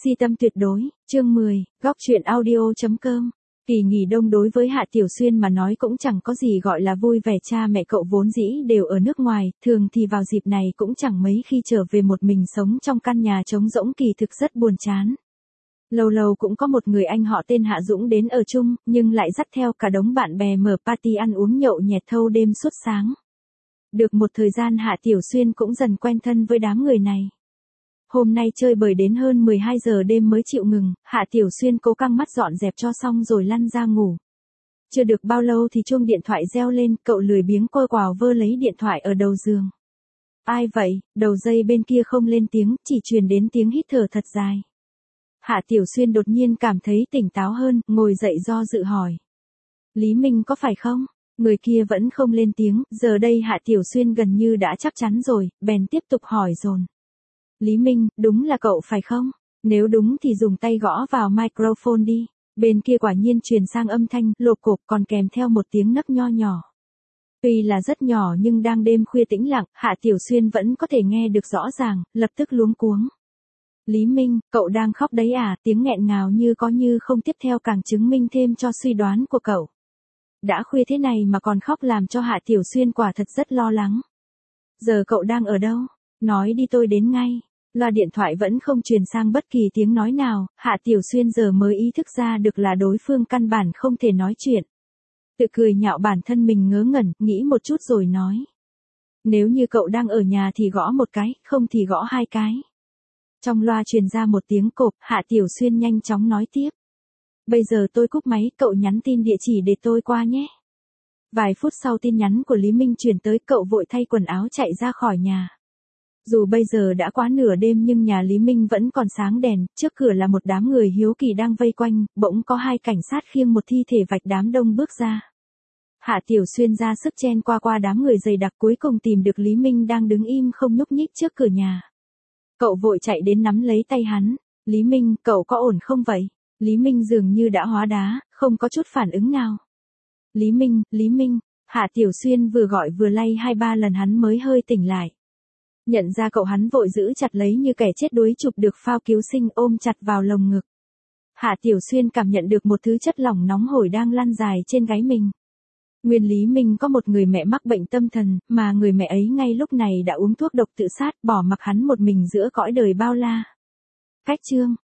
Si tâm tuyệt đối, chương 10, góc truyện audio.com. Kỳ nghỉ đông đối với Hạ Tiểu Xuyên mà nói cũng chẳng có gì gọi là vui vẻ, cha mẹ cậu vốn dĩ đều ở nước ngoài, thường thì vào dịp này cũng chẳng mấy khi trở về một mình sống trong căn nhà trống rỗng, kỳ thực rất buồn chán. Lâu lâu cũng có một người anh họ tên Hạ Dũng đến ở chung, nhưng lại dắt theo cả đống bạn bè mở party ăn uống nhậu nhẹt thâu đêm suốt sáng. Được một thời gian Hạ Tiểu Xuyên cũng dần quen thân với đám người này. Hôm nay chơi bời đến hơn 12 giờ đêm mới chịu ngừng, Hạ Tiểu Xuyên cố căng mắt dọn dẹp cho xong rồi lăn ra ngủ. Chưa được bao lâu thì chuông điện thoại reo lên, cậu lười biếng coi quào vơ lấy điện thoại ở đầu giường. Ai vậy? Đầu dây bên kia không lên tiếng, chỉ truyền đến tiếng hít thở thật dài. Hạ Tiểu Xuyên đột nhiên cảm thấy tỉnh táo hơn, ngồi dậy do dự hỏi. Lý Minh có phải không? Người kia vẫn không lên tiếng, giờ đây Hạ Tiểu Xuyên gần như đã chắc chắn rồi, bèn tiếp tục hỏi dồn. Lý Minh, đúng là cậu phải không? Nếu đúng thì dùng tay gõ vào microphone đi. Bên kia quả nhiên truyền sang âm thanh lộp cộp, còn kèm theo một tiếng nấc nho nhỏ. Tuy là rất nhỏ nhưng đang đêm khuya tĩnh lặng, Hạ Tiểu Xuyên vẫn có thể nghe được rõ ràng, lập tức luống cuống. Lý Minh, cậu đang khóc đấy à? Tiếng nghẹn ngào như có như không tiếp theo càng chứng minh thêm cho suy đoán của cậu. Đã khuya thế này mà còn khóc làm cho Hạ Tiểu Xuyên quả thật rất lo lắng. Giờ cậu đang ở đâu? Nói đi tôi đến ngay. Loa điện thoại vẫn không truyền sang bất kỳ tiếng nói nào, Hạ Tiểu Xuyên giờ mới ý thức ra được là đối phương căn bản không thể nói chuyện. Tự cười nhạo bản thân mình ngớ ngẩn, nghĩ một chút rồi nói. Nếu như cậu đang ở nhà thì gõ một cái, không thì gõ hai cái. Trong loa truyền ra một tiếng cộp, Hạ Tiểu Xuyên nhanh chóng nói tiếp. Bây giờ tôi cúp máy, cậu nhắn tin địa chỉ để tôi qua nhé. Vài phút sau tin nhắn của Lý Minh truyền tới, cậu vội thay quần áo chạy ra khỏi nhà. Dù bây giờ đã quá nửa đêm nhưng nhà Lý Minh vẫn còn sáng đèn, trước cửa là một đám người hiếu kỳ đang vây quanh, bỗng có hai cảnh sát khiêng một thi thể vạch đám đông bước ra. Hạ Tiểu Xuyên ra sức chen qua đám người dày đặc, cuối cùng tìm được Lý Minh đang đứng im không nhúc nhích trước cửa nhà. Cậu vội chạy đến nắm lấy tay hắn. Lý Minh, cậu có ổn không vậy? Lý Minh dường như đã hóa đá, không có chút phản ứng nào. Lý Minh, Hạ Tiểu Xuyên vừa gọi vừa lay 2-3 lần hắn mới hơi tỉnh lại. Nhận ra cậu hắn vội giữ chặt lấy như kẻ chết đuối chụp được phao cứu sinh, ôm chặt vào lồng ngực. Hạ Tiểu Xuyên cảm nhận được một thứ chất lỏng nóng hổi đang lan dài trên gáy mình. Nguyên Lý Minh có một người mẹ mắc bệnh tâm thần, mà người mẹ ấy ngay lúc này đã uống thuốc độc tự sát, bỏ mặc hắn một mình giữa cõi đời bao la. Cách chương